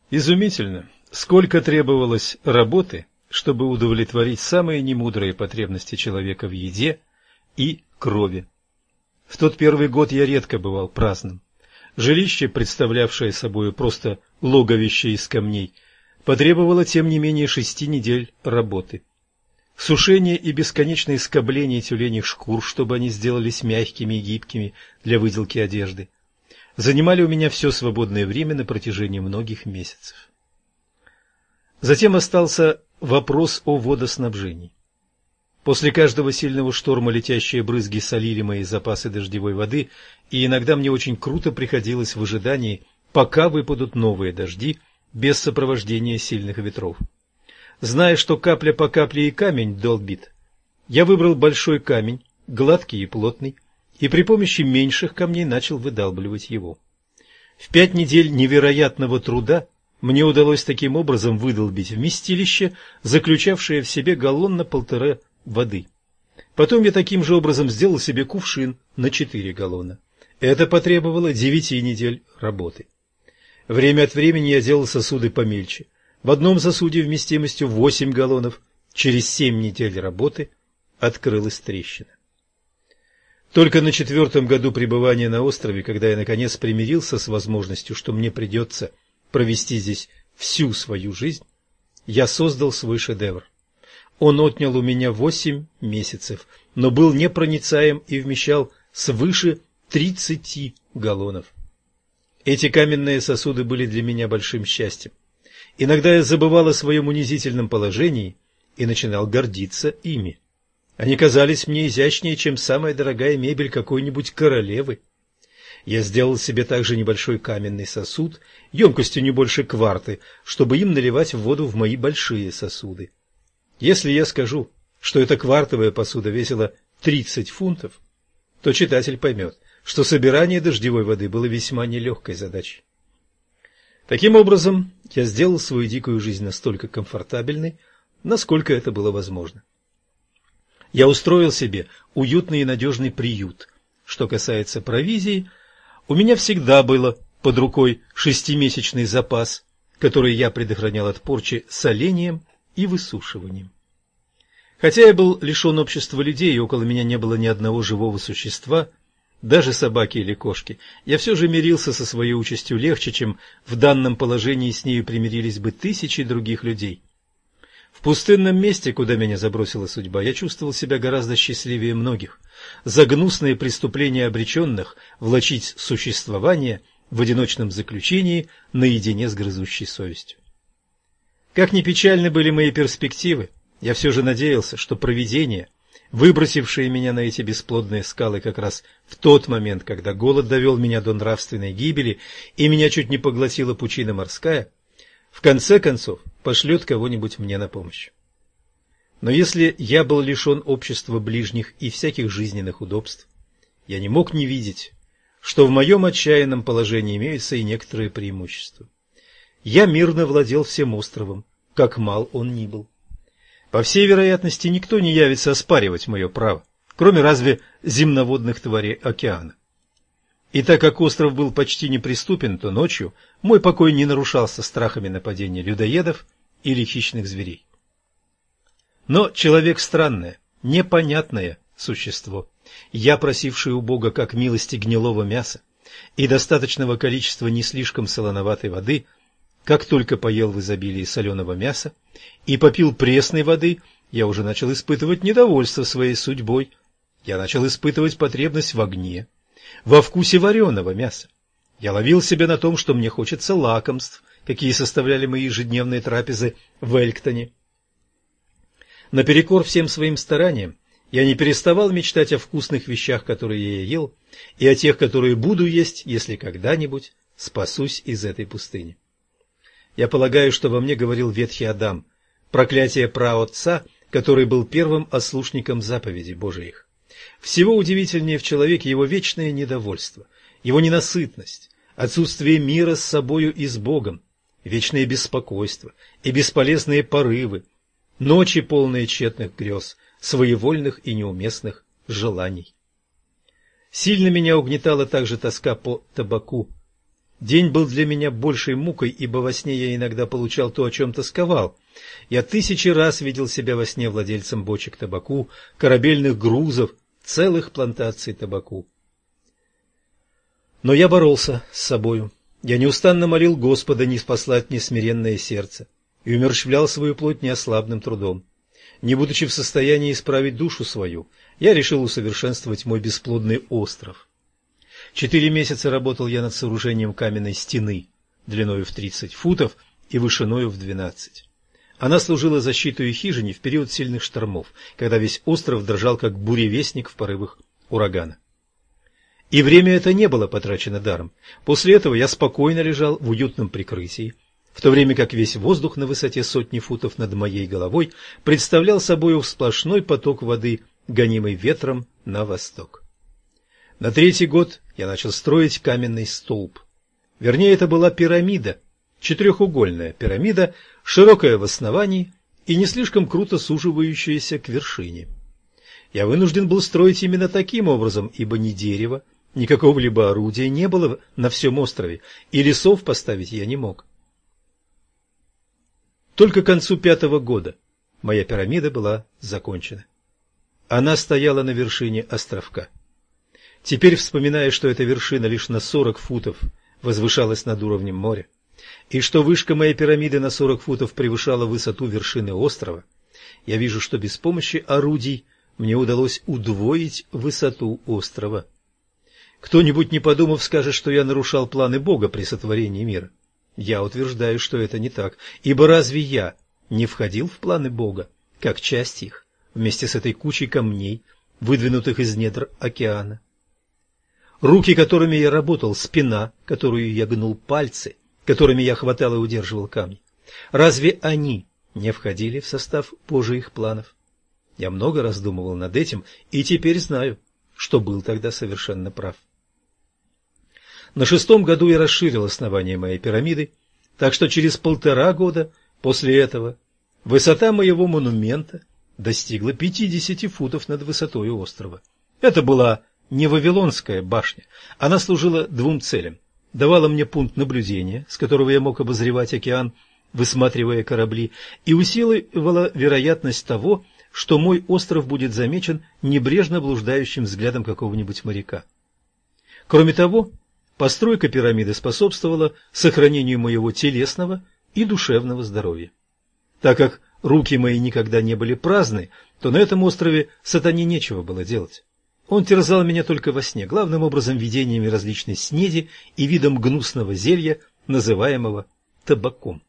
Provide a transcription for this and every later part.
Изумительно, сколько требовалось работы, чтобы удовлетворить самые немудрые потребности человека в еде и крови. В тот первый год я редко бывал праздным. Жилище, представлявшее собой просто логовище из камней, потребовало тем не менее 6 недель работы. Сушение и бесконечное скобление тюленьих шкур, чтобы они сделались мягкими и гибкими для выделки одежды, занимали у меня все свободное время на протяжении многих месяцев. Затем остался вопрос о водоснабжении. После каждого сильного шторма летящие брызги солили мои запасы дождевой воды, и иногда мне очень круто приходилось в ожидании, пока выпадут новые дожди без сопровождения сильных ветров. Зная, что капля по капле и камень долбит, я выбрал большой камень, гладкий и плотный, и при помощи меньших камней начал выдалбливать его. В 5 недель невероятного труда мне удалось таким образом выдолбить вместилище, заключавшее в себе галлон на 1,5 воды. Потом я таким же образом сделал себе кувшин на 4 галлона. Это потребовало 9 недель работы. Время от времени я делал сосуды помельче. В одном сосуде вместимостью 8 галлонов через 7 недель работы открылась трещина. Только на 4-м году пребывания на острове, когда я наконец примирился с возможностью, что мне придется провести здесь всю свою жизнь, я создал свой шедевр. Он отнял у меня 8 месяцев, но был непроницаем и вмещал свыше 30 галлонов. Эти каменные сосуды были для меня большим счастьем. Иногда я забывал о своем унизительном положении и начинал гордиться ими. Они казались мне изящнее, чем самая дорогая мебель какой-нибудь королевы. Я сделал себе также небольшой каменный сосуд, емкостью не больше кварты, чтобы им наливать воду в мои большие сосуды. Если я скажу, что эта квартовая посуда весила 30 фунтов, то читатель поймет, что собирание дождевой воды было весьма нелегкой задачей. Таким образом, я сделал свою дикую жизнь настолько комфортабельной, насколько это было возможно. Я устроил себе уютный и надежный приют. Что касается провизии, у меня всегда было под рукой 6-месячный запас, который я предохранял от порчи солением и высушиванием. Хотя я был лишен общества людей, и около меня не было ни одного живого существа, даже собаки или кошки, я все же мирился со своей участью легче, чем в данном положении с нею примирились бы тысячи других людей. В пустынном месте, куда меня забросила судьба, я чувствовал себя гораздо счастливее многих. За гнусные преступления обреченных влачить существование в одиночном заключении наедине с грызущей совестью. Как ни печальны были мои перспективы, я все же надеялся, что провидение, выбросившее меня на эти бесплодные скалы как раз в тот момент, когда голод довел меня до нравственной гибели и меня чуть не поглотила пучина морская, в конце концов пошлет кого-нибудь мне на помощь. Но если я был лишен общества ближних и всяких жизненных удобств, я не мог не видеть, что в моем отчаянном положении имеются и некоторые преимущества. Я мирно владел всем островом, как мал он ни был. По всей вероятности, никто не явится оспаривать мое право, кроме разве земноводных тварей океана. И так как остров был почти неприступен, то ночью мой покой не нарушался страхами нападения людоедов или хищных зверей. Но человек странное, непонятное существо. Я, просивший у Бога как милости гнилого мяса и достаточного количества не слишком солоноватой воды, как только поел в изобилии соленого мяса и попил пресной воды, я уже начал испытывать недовольство своей судьбой. Я начал испытывать потребность в огне, во вкусе вареного мяса. Я ловил себя на том, что мне хочется лакомств, какие составляли мои ежедневные трапезы в Эльктоне. Наперекор всем своим стараниям, я не переставал мечтать о вкусных вещах, которые я ел, и о тех, которые буду есть, если когда-нибудь спасусь из этой пустыни. Я полагаю, что во мне говорил ветхий Адам, проклятие праотца, который был первым ослушником заповедей Божиих. Всего удивительнее в человеке его вечное недовольство, его ненасытность, отсутствие мира с собою и с Богом, вечное беспокойство и бесполезные порывы, ночи, полные тщетных грез, своевольных и неуместных желаний. Сильно меня угнетала также тоска по табаку. День был для меня большей мукой, ибо во сне я иногда получал то, о чем тосковал. Я 1000 раз видел себя во сне владельцем бочек табаку, корабельных грузов, целых плантаций табаку. Но я боролся с собою. Я неустанно молил Господа не спаслать мне смиренное сердце и умерщвлял свою плоть неослабным трудом. Не будучи в состоянии исправить душу свою, я решил усовершенствовать мой бесплодный остров. 4 месяца работал я над сооружением каменной стены, длиною в 30 футов и вышиною в 12. Она служила защитой хижине в период сильных штормов, когда весь остров дрожал, как буревестник в порывах урагана. И время это не было потрачено даром. После этого я спокойно лежал в уютном прикрытии, в то время как весь воздух на высоте 100 футов над моей головой представлял собою сплошной поток воды, гонимый ветром на восток. На 3-й год я начал строить каменный столб. Вернее, это была пирамида, четырехугольная пирамида, широкая в основании и не слишком круто суживающаяся к вершине. Я вынужден был строить именно таким образом, ибо ни дерева, ни какого-либо орудия не было на всем острове, и лесов поставить я не мог. Только к концу 5-го года моя пирамида была закончена. Она стояла на вершине островка. Теперь, вспоминая, что эта вершина лишь на 40 футов возвышалась над уровнем моря, и что вышка моей пирамиды на 40 футов превышала высоту вершины острова, я вижу, что без помощи орудий мне удалось удвоить высоту острова. Кто-нибудь, не подумав, скажет, что я нарушал планы Бога при сотворении мира. Я утверждаю, что это не так, ибо разве я не входил в планы Бога, как часть их, вместе с этой кучей камней, выдвинутых из недр океана? Руки, которыми я работал, спина, которую я гнул, пальцы, которыми я хватал и удерживал камни, разве они не входили в состав Божиих планов? Я много раздумывал над этим и теперь знаю, что был тогда совершенно прав. На 6-м году я расширил основание моей пирамиды, так что через 1,5 года после этого высота моего монумента достигла 50 футов над высотой острова. Это была не Вавилонская башня, она служила 2 целям. Давала мне пункт наблюдения, с которого я мог обозревать океан, высматривая корабли, и усиливала вероятность того, что мой остров будет замечен небрежно блуждающим взглядом какого-нибудь моряка. Кроме того, постройка пирамиды способствовала сохранению моего телесного и душевного здоровья. Так как руки мои никогда не были праздны, то на этом острове сатане нечего было делать. Он терзал меня только во сне, главным образом видениями различной снеди и видом гнусного зелья, называемого табаком.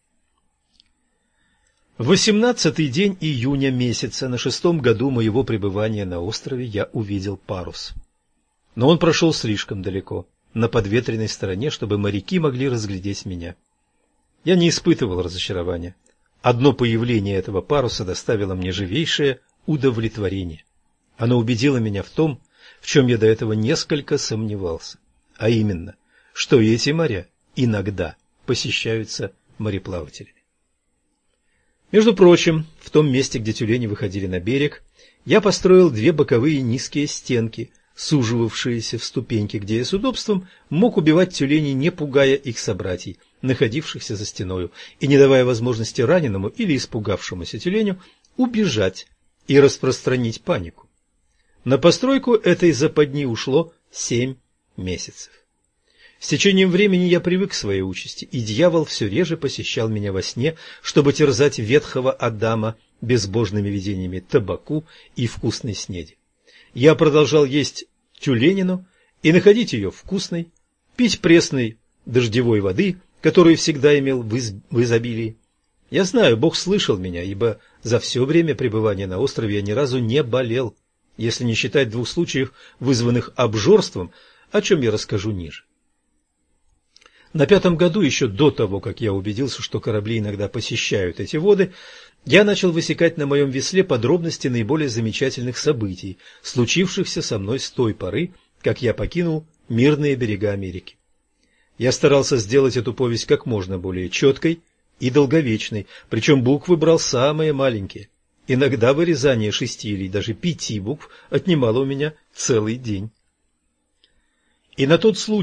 В 18-й день июня месяца на 6-м году моего пребывания на острове я увидел парус. Но он прошел слишком далеко, на подветренной стороне, чтобы моряки могли разглядеть меня. Я не испытывал разочарования. Одно появление этого паруса доставило мне живейшее удовлетворение. Оно убедило меня в том, в чем я до этого несколько сомневался, а именно, что эти моря иногда посещаются мореплавателями. Между прочим, в том месте, где тюлени выходили на берег, я построил 2 боковые низкие стенки, суживавшиеся в ступеньки, где я с удобством мог убивать тюленей, не пугая их собратьей, находившихся за стеною, и не давая возможности раненому или испугавшемуся тюленю убежать и распространить панику. На постройку этой западни ушло 7 месяцев. С течением времени я привык к своей участи, и дьявол все реже посещал меня во сне, чтобы терзать ветхого Адама безбожными видениями табаку и вкусной снеди. Я продолжал есть тюленину и находить ее вкусной, пить пресной дождевой воды, которую всегда имел в изобилии. Я знаю, Бог слышал меня, ибо за все время пребывания на острове я ни разу не болел, если не считать 2 случаев, вызванных обжорством, о чем я расскажу ниже. На 5-м году, еще до того, как я убедился, что корабли иногда посещают эти воды, я начал высекать на моем весле подробности наиболее замечательных событий, случившихся со мной с той поры, как я покинул мирные берега Америки. Я старался сделать эту повесть как можно более четкой и долговечной, причем буквы брал самые маленькие. Иногда вырезание 6 или даже 5 букв отнимало у меня целый день. И на тот случай,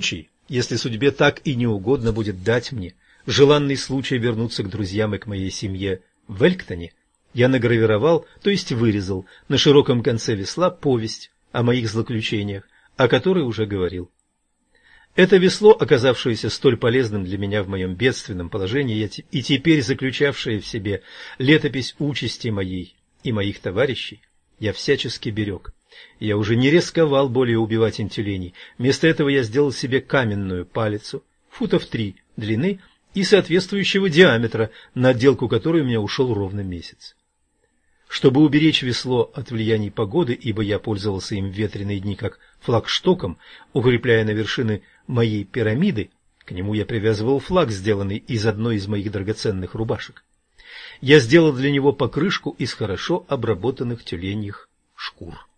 если судьбе так и не угодно будет дать мне желанный случай вернуться к друзьям и к моей семье в Эльктоне, я награвировал, то есть вырезал, на широком конце весла повесть о моих злоключениях, о которой уже говорил. Это весло, оказавшееся столь полезным для меня в моем бедственном положении и теперь заключавшее в себе летопись участи моей и моих товарищей, я всячески берег. Я уже не рисковал более убивать тюленей. Вместо этого я сделал себе каменную палицу, футов 3 длины и соответствующего диаметра, на отделку которой у меня ушел ровно месяц. Чтобы уберечь весло от влияний погоды, ибо я пользовался им в ветреные дни как флагштоком, укрепляя на вершины моей пирамиды, к нему я привязывал флаг, сделанный из одной из моих драгоценных рубашек. Я сделал для него покрышку из хорошо обработанных тюленьих шкур.